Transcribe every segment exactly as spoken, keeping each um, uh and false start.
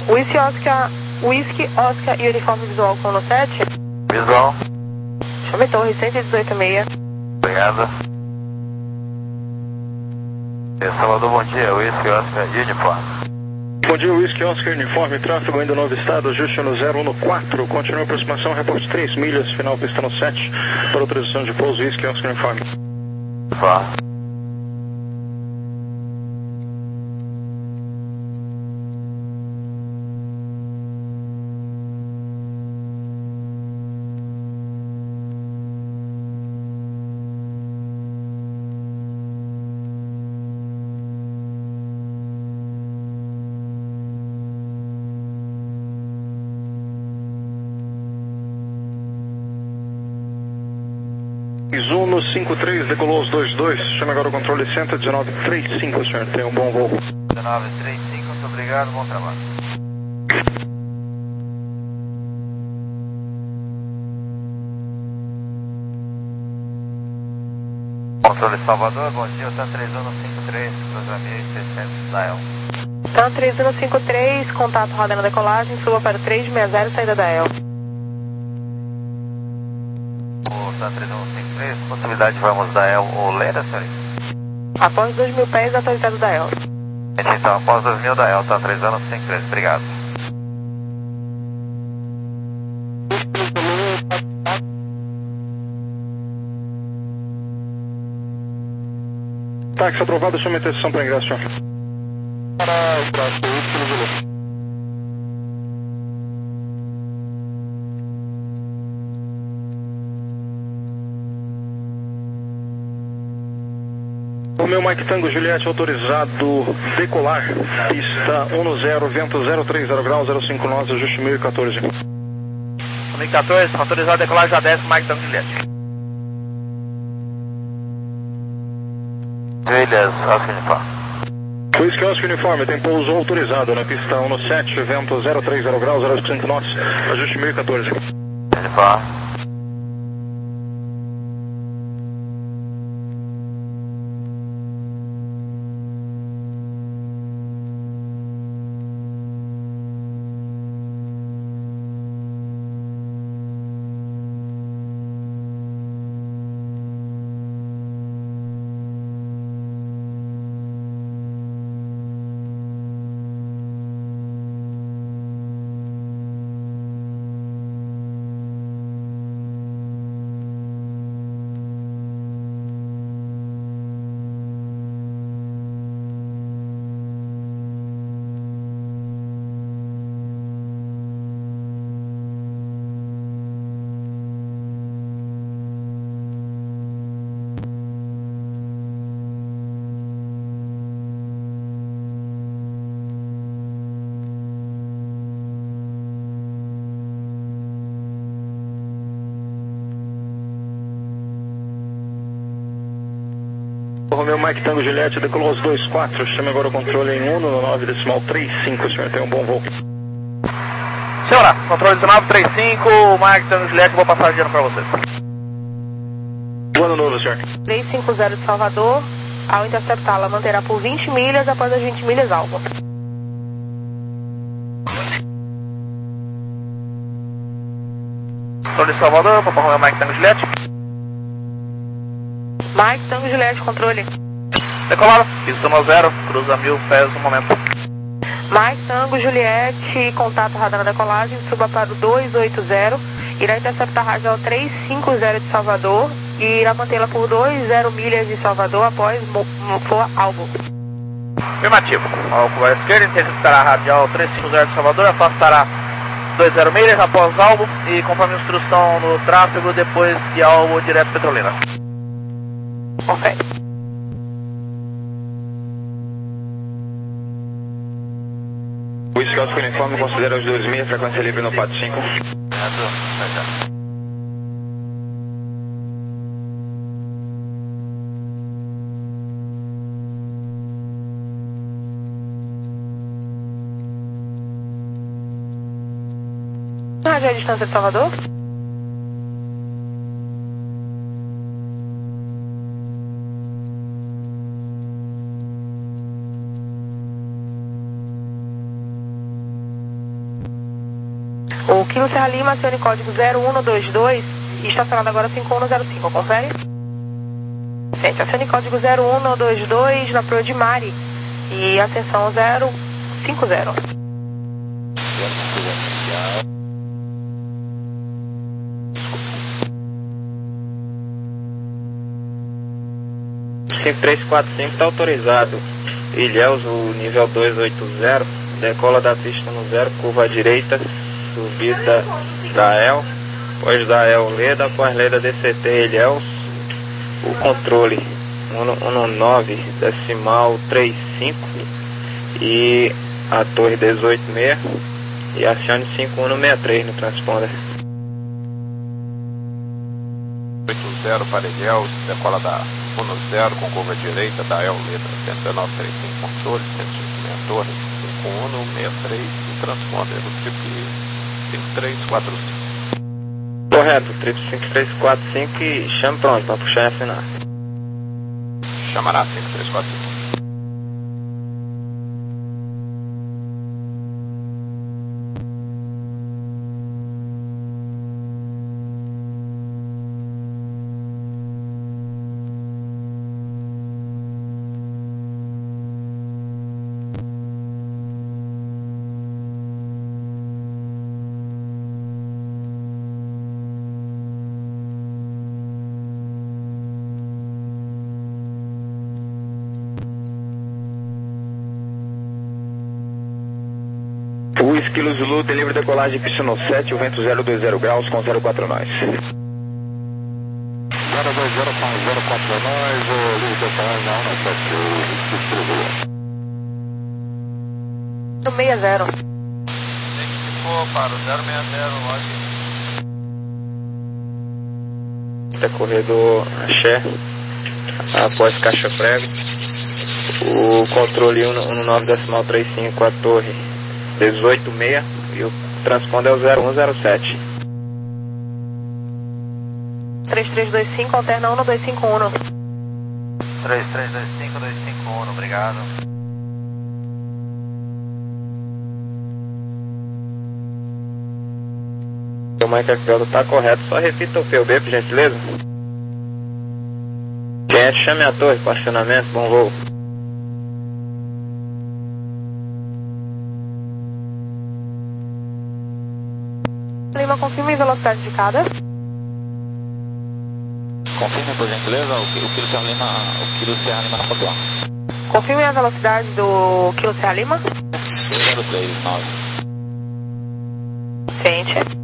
Whisky Oscar, Whisky Oscar e uniforme visual com no sete. Visual. Chame Torre cento e dezoito seis. Obrigado. Salvador, bom dia. Whisky Oscar e uniforme. Bom dia, Whisky Oscar uniforme, tráfego ainda novo estado, ajuste no zero um no quatro, continua a aproximação, reporte três milhas, final pista no sete, para autorização de pouso, Whisky Oscar uniforme. Vá. um no cinco três, decolou os dois dois, chama agora o controle cento e dezenove trinta e cinco, senhor, tenha um bom voo. dezenove trinta e cinco, muito obrigado, bom trabalho. Controle Salvador, bom dia, TAM três um no cinco três, dois mil e seiscentos da E L. TAM três um no cinco três, contato roda na decolagem, suba para três sessenta, saída da E L. TAM três um no cinco três, possibilidade vamos da E L ou Lenda, senhor? Após dois mil pés, atualizado da E L. Então, após dois mil da E L, TAM três um no cinco três, obrigado. Táxi aprovado, chama a interseção para ingresso, senhor. Para o braço, último volume. O meu Mike Tango Juliette autorizado decolar, pista um no zero, vento zero três zero graus, zero cinco nós, ajuste mil e quatorze. mil e quatorze, autorizado decolar, já desce, Mike Tango Juliette. Williams, Oscar uniforme. Whisky Oscar uniforme, tem pouso autorizado na pista um no sete, vento zero três zero graus, zero cinco nós, ajuste mil e quatorze. Uniforme. Romeu Mike Tango Juliette, decolou os dois quatro, chame agora o controle em um no nove decimal trinta e cinco, senhor, tenha um bom voo. Senhora, controle dezenove trinta e cinco, Mike Tango Juliette, vou passar o dinheiro para vocês. Bom ano novo, senhor. três cinco zero de Salvador, ao interceptá-la, manterá por vinte milhas após as vinte milhas alvo. Controle de Salvador, Papa Romeu Mike Tango Juliette. Mike Tango Juliette, controle. Decolado, pista no zero, cruza mil pés no momento. Mike Tango Juliette, contato radar na decolagem, suba para o dois oito zero, irá interceptar a radial três cinco zero de Salvador e irá mantê-la por dois zero milhas de Salvador após for alvo. Afirmativo, ao à esquerda, interceptará a radial três cinco zero de Salvador, afastará dois zero milhas após alvo e conforme instrução no tráfego, depois de alvo direto Petrolina. Ok. Whisky Oscar uniforme, considera os dois milhas, frequência livre no P A T cinco. Rádio à distância de Salvador? O Kilo Serra Lima, acione código zero um dois dois e estacionado agora cinco um zero cinco, confere? Gente, acione código zero um dois dois na Proa de Mari e atenção zero cinco zero. cinco três quatro cinco está autorizado. Ilhéus, o nível dois oito zero, decola da pista no zero, curva à direita, subida da E L, após da E L Leda, após Leda D C T Ilhéus, o controle um nove decimal trinta e cinco e a torre dezoito seis e acione cinco um seis três no transponder. oito zero para Ilhéus, decola da um zero com curva direita da E L Leda cento e dezenove trinta e cinco, controle cento e cinco meia torre cinco um seis três e transponder no triplo cinco três quatro cinco. Correto, triplo cinco três quatro cinco e chame pronto para puxar e afinar. Chamará cinco três quatro cinco. Kilo Zulu, delivery decolagem pista no sete, o vento zero dois zero graus com zero quatro nós. zero dois zero com zero quatro nós, o livre decolagem na um sete, o seis zero. Ficou para o zero seis zero, lógico. Decorredor Axé, após caixa prego, o controle um nove decimal trinta e cinco, a torre dezoito seis e o transponder é o zero um zero sete. três três dois cinco, alterna um dois cinco um. três três dois cinco dois cinco um, obrigado. O Mike Feldo está correto, só repita o P U B, por gentileza. Gente, chame a torre, estacionamento, bom voo. Lima, confirme velocidade indicada. Confirme, por gentileza, o, o Kilo Serra Lima, o Kilo Serra Lima na Patuá. Confirme a velocidade do Kilo Serra Lima. dois zero três nove. Sente.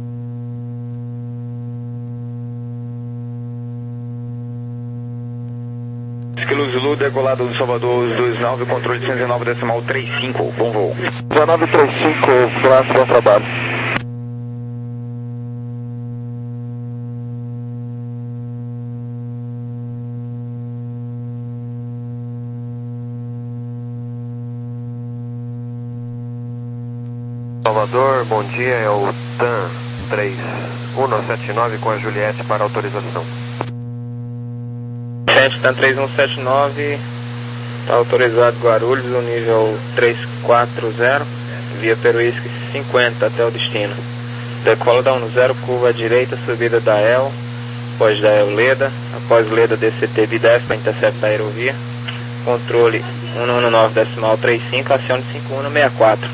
Kilo Zulu, decolado do Salvador dois nove, controle cento e dezenove decimal trinta e cinco, bom voo. dezenove trinta e cinco, braço, bom trabalho. Salvador, bom dia, é o T A M três um sete nove com a Juliette para autorização. Gente, T A M três um sete nove, está autorizado Guarulhos, o nível três quatro zero, via Peruísque cinquenta até o destino. Decola da um zero, curva à direita, subida da E L, após da E L Leda, após Leda D C T B dez para interceptar a aerovia, controle um nove decimal trinta e cinco, acione cinco um seis quatro.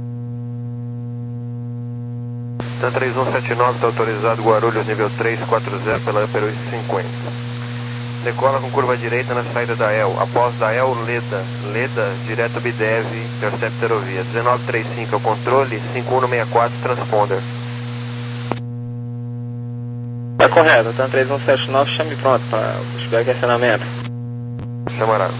T A M três um sete nove está autorizado Guarulhos, nível três quatro zero pela Peruísque cinquenta. Decola com curva direita na saída da E L, após da E L Leda, Leda, direto B dez, intercepta aerovia. dezenove trinta e cinco é o controle, cinco um seis quatro, transponder. Tá correto, T A M três um sete nove, chame pronto para o pushback e acionamento. Chamará.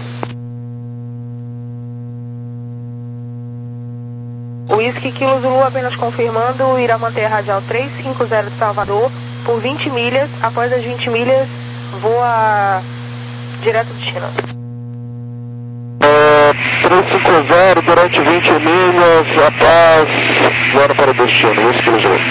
Whisky Kilo Zulu, apenas confirmando, irá manter a radial três cinco zero de Salvador por vinte milhas. Após as vinte milhas, voa direto do destino. É, três cinco zero, durante vinte milhas, após, voa para o destino, Whisky Kilo Zulu.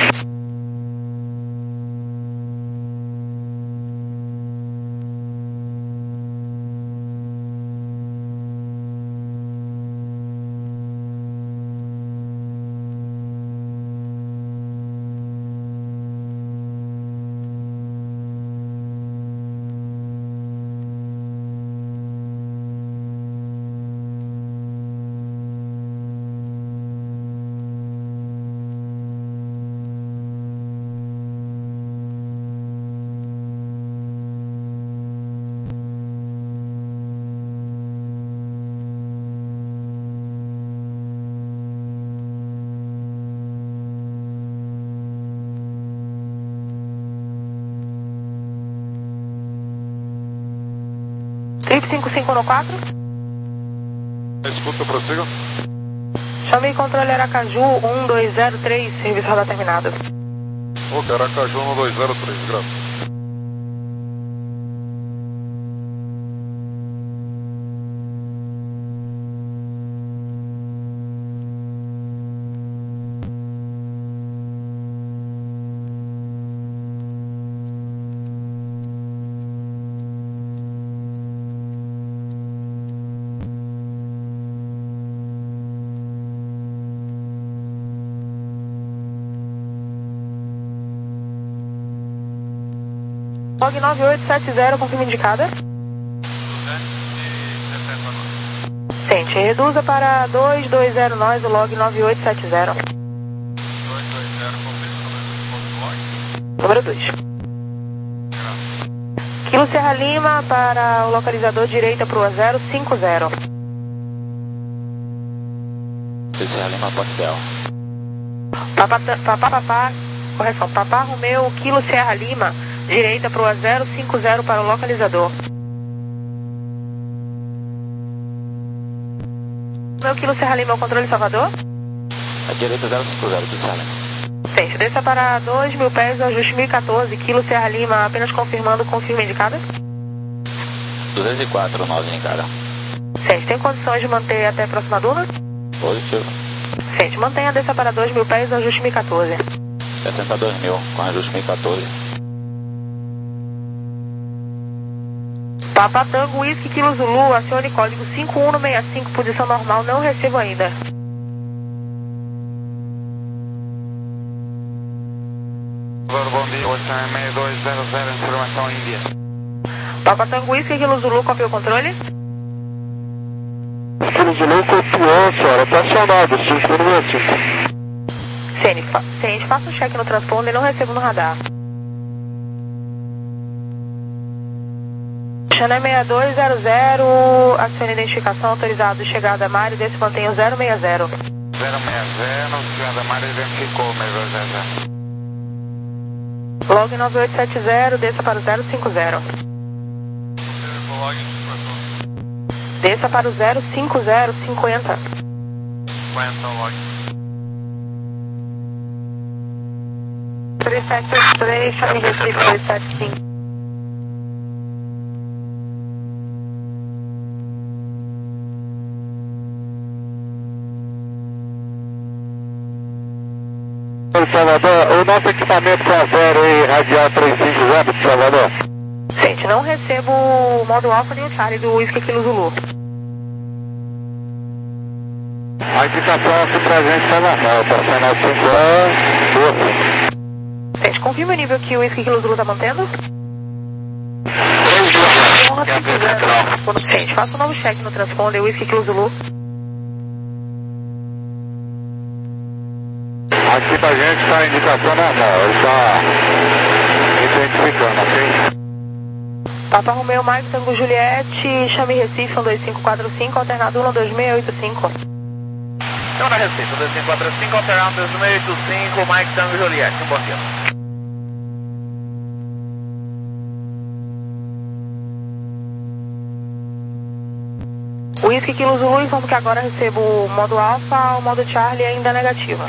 Felipe cinco cinco no quatro. Escuta, prossiga. Chame controle Aracaju um dois zero três, serviço rodar terminado. Ok, Aracaju um dois zero três, graças. Log nove oito sete zero, confirma indicada. Sente, reduza para dois dois zero nós, o log nove oito sete zero. Número dois. Kilo Serra Lima para o localizador direita para o zero cinco zero. Serra Lima, Portel. Papá, papá, papá, correção, Papá Romeu, Kilo Serra Lima, direita para o zero cinco zero para o localizador. Meu Kilo Serra Lima, o controle Salvador? A direita zero cinco zero, tudo Serra Lima. Sente, desça para dois mil pés, ajuste mil e quatorze, Kilo Serra Lima, apenas confirmando, confirma indicada. duzentos e quatro, nós indicada. Sente, tem condições de manter até a próxima duna? Positivo. Sente, mantenha, desça para dois mil pés, ajuste mil e quatorze. sessenta e dois mil, com ajuste mil e quatorze. Papa Tango, Whisky, Kilo Zulu, acione código cinco um um seis cinco, posição normal, não recebo ainda. Bom dia, oito seis dois zero zero, informação Índia. Papa Tango, Whisky, Kilo Zulu, copia o controle? Kilo Zulu copiou, senhora, tá chamado, cinco minutos. Sente, fa Sente, faça um cheque no transponder e não recebo no radar. Xané seis dois zero zero, acione identificação, autorizado, chegada Mário, desse mantenha o zero seis zero. zero seis zero, chegada Mário, identificou, seis dois zero zero. Log nove oito sete zero, desça para o zero cinco zero. Desça para o zero cinco zero, cinquenta. cinquenta, log. três sete oito três, chame Recife dois sete cinco. Salvador, o nosso equipamento com a zero aí, radial trezentos e cinquenta de Salvador. Sente, não recebo o modo Alpha nem o Charlie do Whisky Kilo Zulu. A indicação se presente está normal, passando a cinco anos. Sente, confirma o nível que o Whisky Kilo Zulu está mantendo? Sente, faça um novo check no transponder Whisky Kilo Zulu. Aqui pra gente está a indicação normal, ele está identificando, ok? Papa Romeu, Mike, Tango Juliette, chame Recife um dois cinco quatro cinco, alternado um dois seis oito cinco. Então na Recife, um dois cinco quatro cinco, alternado dois seis oito cinco, Mike, Tango Juliette, um bom dia. Whisky Kilo Zulu, informo que agora recebo o modo Alpha, o modo Charlie ainda negativa.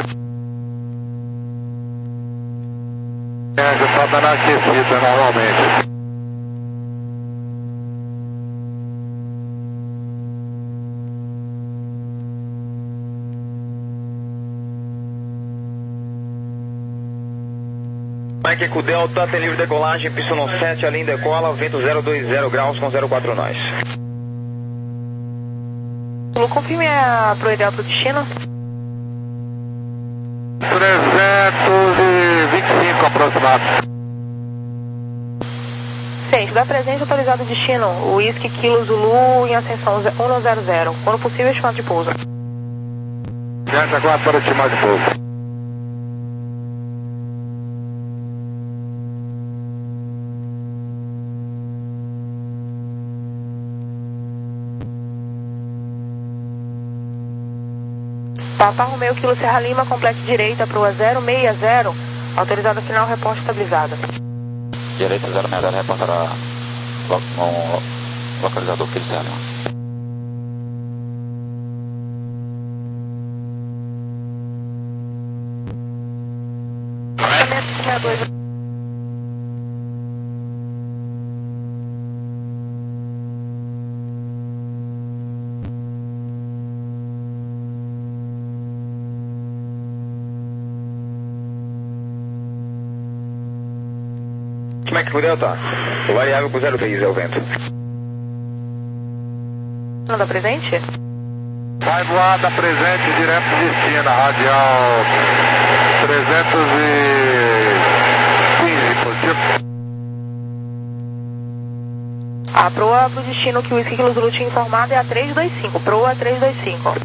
É, já está dando aquecida normalmente. Mike Eco Delta, tem livre decolagem, pista sete, a linha decola, vento zero dois zero graus com zero quatro nós. Confirme a pro ideal pro destino. trezentos e vinte e cinco aproximado. Sente, dá presente autorizado destino, o Whisky Kilo Zulu em ascensão um zero zero, quando possível estimado de pouso. Delta quatro para estimado de pouso. Papa Romeu, Kilo Serra Lima, complete direita para o zero seis zero, autorizado final, reposta estabilizada. Direita zero seis zero, reportará no localizador Kilo Serra Lima. Mike Delta, variável com zero três é o vento. Não dá presente? Vai voar da presente direto de destino, radial trezentos e quinze, positivo. A proa pro destino que o Whisky Kilo Zulu tinha informado é a trezentos e vinte e cinco, proa trezentos e vinte e cinco.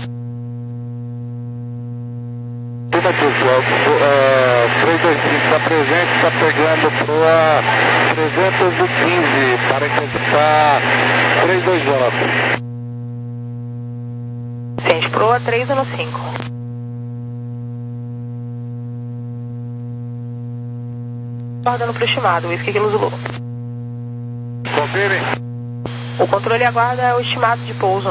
trezentos e vinte e cinco está presente, está pegando proa trezentos e quinze para interceptar trezentos e vinte e nove. Ciente, proa trezentos e vinte e cinco. Aguardando pro estimado, Whisky Kilo Zulu. Confirme. O controle aguarda o estimado de pouso.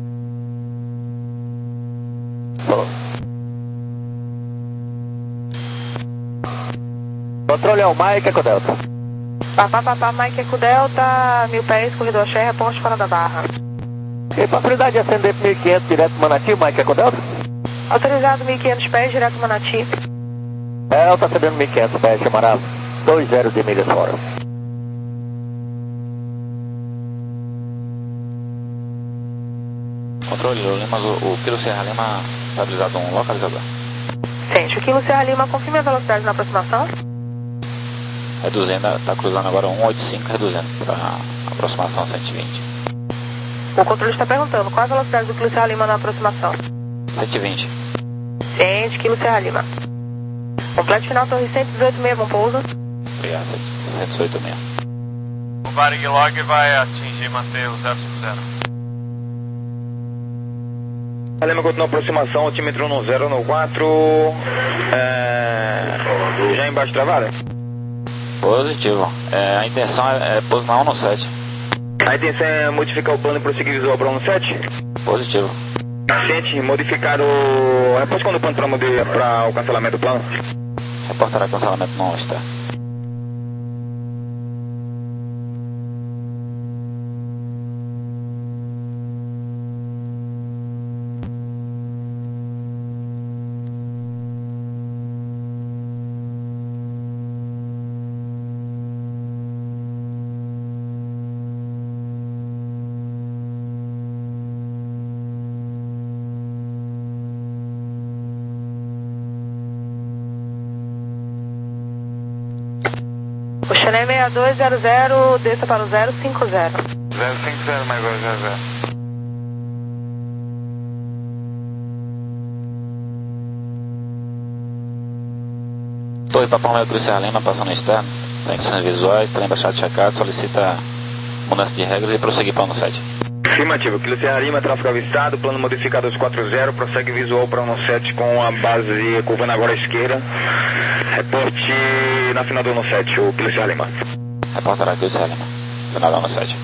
Controle é o Mike Eco Delta. Papá, papá, Mike Eco Delta, mil pés, corredor Xé, reposte fora da barra. Tem possibilidade de acender para mil e quinhentos direto do Manati, Mike Eco Delta? Autorizado mil e quinhentos pés, direto do Manati. É, ela está recebendo mil e quinhentos pés, chamará dois zero de milhas fora. Controle Lima, o, o Kilo Serra Lima estabilizado um localizador. Sente, o Kilo Serra Lima, confirme a velocidade na aproximação. Reduzindo, está cruzando agora cento e oitenta e cinco, reduzindo para aproximação cento e vinte. O controle está perguntando qual a velocidade do Kilo Serra Lima na aproximação. cento e vinte. Sente, Kilo Serra Lima. Completo final, torre cento e dezoito meia, bom pouso. Obrigado, cento e dezoito meia. O Varig Log vai atingir e manter o zero cinco zero. A Lima continua a aproximação, altímetro no zero no quatro. É... Já embaixo travada? Positivo. É, a intenção é, é pouso na um no sete. A intenção é modificar o plano e prosseguir visual para um no sete? Positivo. Ciente, modificar o... Repõe quando o plano para o cancelamento do plano? Reportará cancelamento não externo. O Chennai seis dois zero zero, desça para o zero cinco zero. zero cinco zero, mais dois zero zero. Torre Papão Leo Cruz Serra Lima, passando externo. Tem condições visuais, trem baixado checado, solicita mudança de regras e prosseguir para o sete. Afirmativo, Kilo Serra Lima, tráfego avistado, plano modificado dois quatro zero, prossegue visual para um sete com a base curvando agora à esquerda. Reporte na final do sete, o Kilo Serra Lima. Reportará Kilo Serra Lima, final do sete.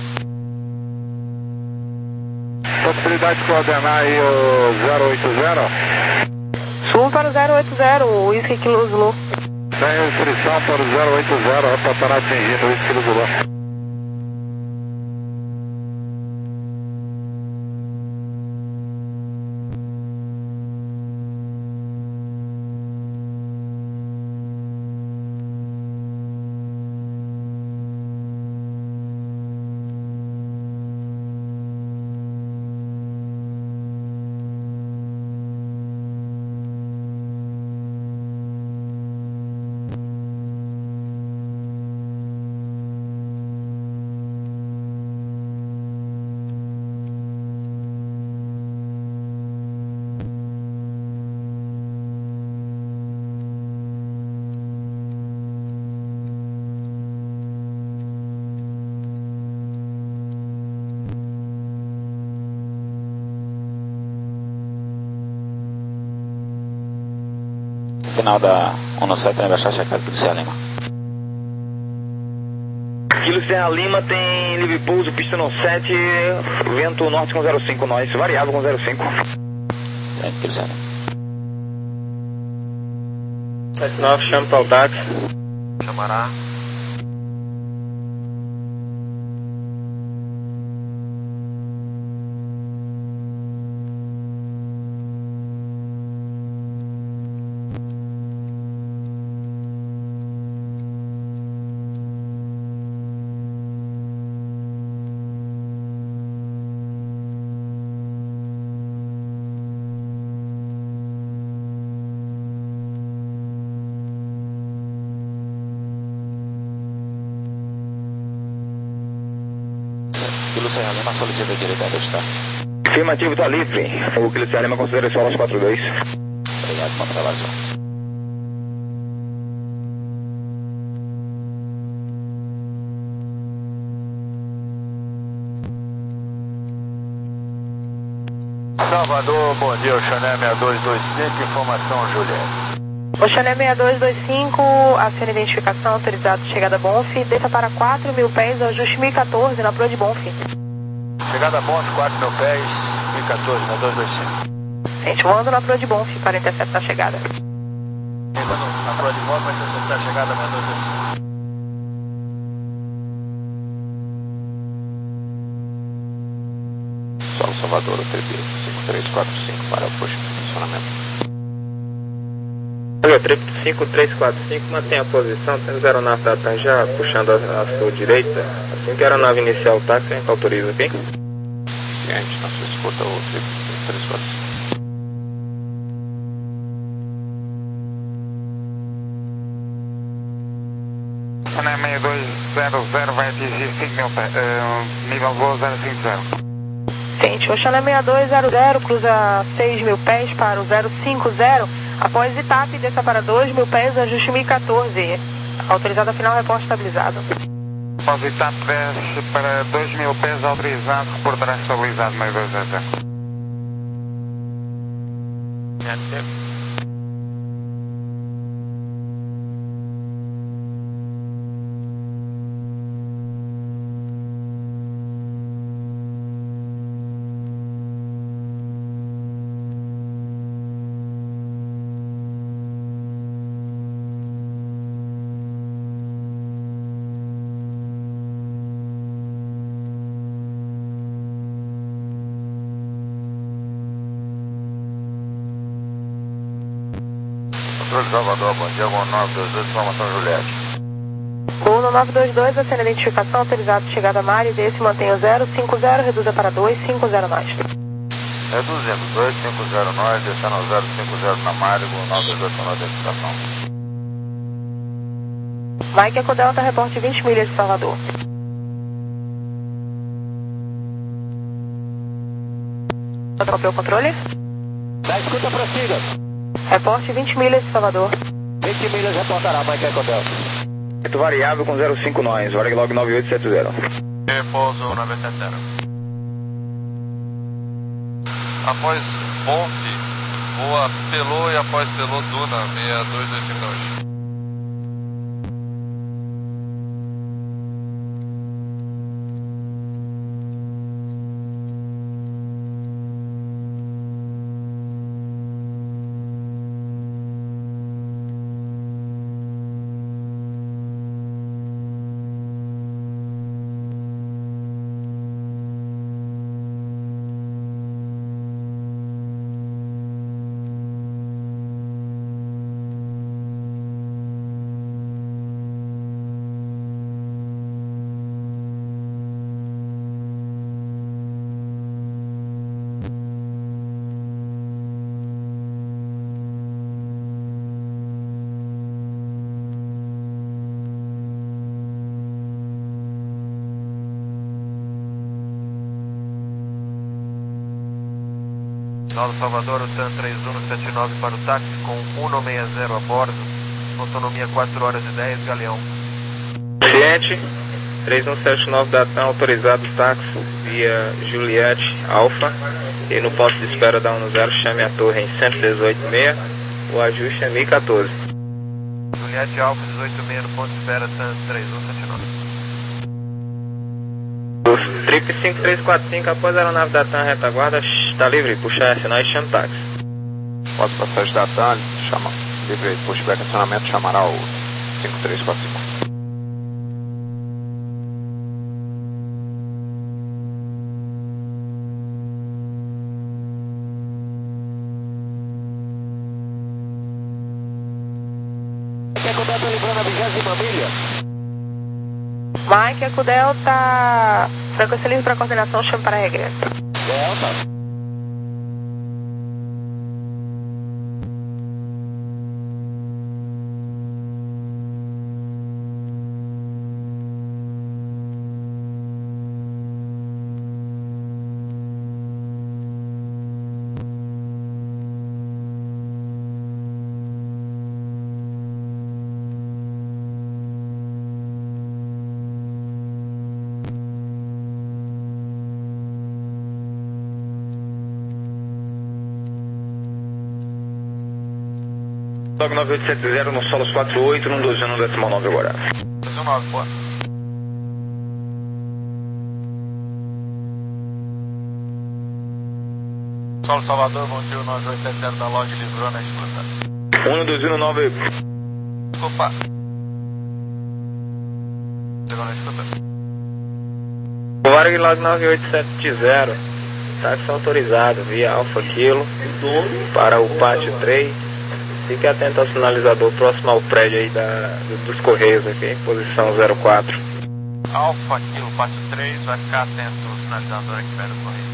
Possibilidade de coordenar aí o zero oito zero? Sul para o zero oito zero, o Whisky Kilo Zulu. Sem restrição para o zero oito zero, reportará atingindo o Whisky Kilo Zulu. Final da um no sete, trem baixado checado Kilo Serra Lima. Kilo Serra Lima tem livre pouso, pista no sete, vento norte com zero cinco, nós, variável com zero cinco. sete, Kilo Serra Lima. sete nove, chama para o táxi. Chamará. Kilo Serra Lima solicita direita do estado. Afirmativo, está livre. O Kilo Serra Lima considera isso aos quatro dois. Obrigado, bom trabalho. Salvador, bom dia, o Chanel seis dois dois cinco, informação Juliette. O Chanel seis dois dois cinco, aciona identificação, autorizado chegada Bonf, desça para quatro mil pés, ajuste mil e quatorze na Proa de Bonf. Chegada Bonf, quatro mil pés, mil e quatorze na dois dois cinco. Gente, voando na Proa de Bonf para interceptar a chegada. Na Proa de Bonf para interceptar a chegada seis dois dois cinco. Solo Salvador, O T B cinco três quatro cinco para o push de funcionamento. Trip cinco três quatro cinco, mantenha a posição, temos a aeronave da TAM já puxando a, a sua direita. Assim que a aeronave iniciar o táxi, a gente autoriza, ok? Ciente, na sua escuta o Trip cinco três quatro cinco. Chanel seis dois zero zero vai atingir cinco mil pés, uh, nível voo zero cinco zero. Gente, o Chanel seis dois zero zero cruza seis mil pés para o zero cinco zero. Após I T A P, desça para dois mil pés, ajuste mil e quatorze. Autorizado final, reporte estabilizado. Após I T A P, desce para dois mil pés, autorizado, reportará estabilizado seis dois zero zero. Controle Salvador, bom dia, um nove dois dois, informação Juliette. O nove dois dois, acena identificação, autorizado chegada a Mari, desce, mantém o zero cinco zero, reduza para dois cinco zero nós. Reduzindo, dois cinco zero nós, descendo ao zero cinco zero na Mari, o nove dois dois com a identificação. Mike Eco Delta, reporte vinte milhas de Salvador. Atropelou o controle? Da escuta, prossiga. Reporte vinte milhas de Salvador. vinte milhas reportará, Mike Eco Delta. Vento variável com zero cinco nós, Varglog nove oito sete zero. Repouso nove oito sete zero. Após Bonf, voa Pelô e após Pelô Duna seis dois dois cinco dois. Nova Salvador, o TAM três um sete nove para o táxi com cento e sessenta a bordo, autonomia quatro horas e dez, Galeão. Cliente, três um sete nove da TAM, autorizado táxi via Juliette Alfa, e no posto de espera da um zero, chame a torre em cento e dezoito seis, o ajuste é mil e quatorze. Juliette Alfa dezoito seis no ponto de espera, TAM três um sete nove. Trip cinco três quatro cinco, após a aeronave da TAM retaguarda, está livre, puxar sinais e chama táxi. Pode passagem da TAM, chama, livre, pushback acionamento, chamará o cinco três quatro cinco. Mike, Eco Delta, frequência livre para coordenação, chame para regresso. Delta. Log nove oito sete zero no Solos quatro oito, no doze um decimal nove agora. doze um nove, boa. Solo Salvador, bom dia, nove oito sete zero da Log livrou na escuta. um no doze um nove. Opa. Chegou na escuta. Varg Log nove oito sete zero, táxi autorizado via Alfa Kilo para o pátio três. Fique atento ao sinalizador próximo ao prédio aí da, dos Correios aqui, posição zero quatro. Alfa Kilo, pátio três, vai ficar atento ao sinalizador aqui perto do Correio.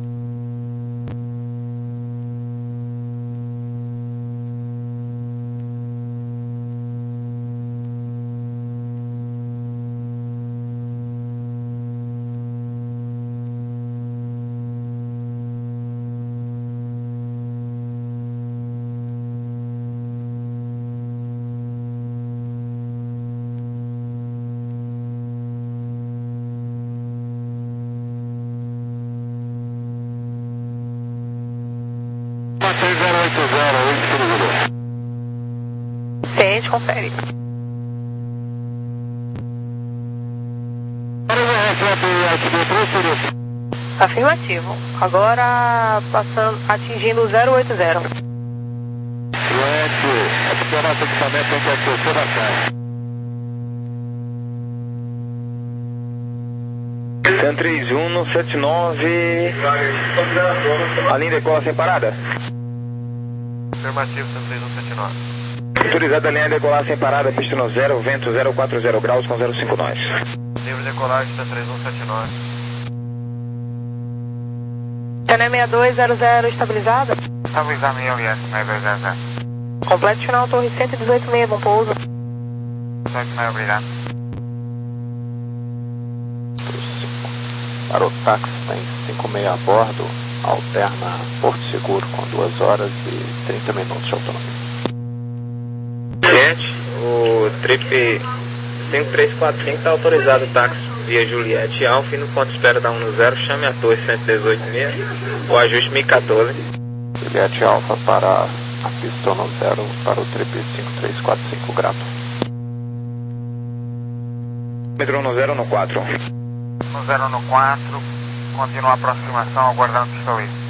Ciente, confere. Afirmativo. Agora passando, atingindo o zero oito zero. Ciente, aqui é o nosso equipamento em que acessou da casa. TAM três um no sete nove. A linha decola sem parada? Afirmativo, TAM três um sete nove. Autorizada a linha decolar sem parada, pista no zero, vento zero quatro zero graus com zero cinco nós. Livre decolagem, TAM três um sete nove. T N sessenta e dois zero zero estabilizada? Estabilizado em L S, sessenta e dois zero zero. Completo final, torre cento e dezoito meia, bom pouso. dezoito meia, obrigado. Para o táxi tem cinco meia a bordo, alterna Porto Seguro com duas horas e trinta minutos de autonomia. Gente, o Trip cinco três quatro cinco está autorizado o táxi via Juliette Alfa e no ponto de espera da um no zero, chame a torre cento e dezoito meia, o ajuste mil e quatorze. Juliette Alfa para a pista no zero para o Trip cinco três quatro cinco, grato. Metrô no zero no quatro. No zero no quatro, continua a aproximação, aguardando pista livre.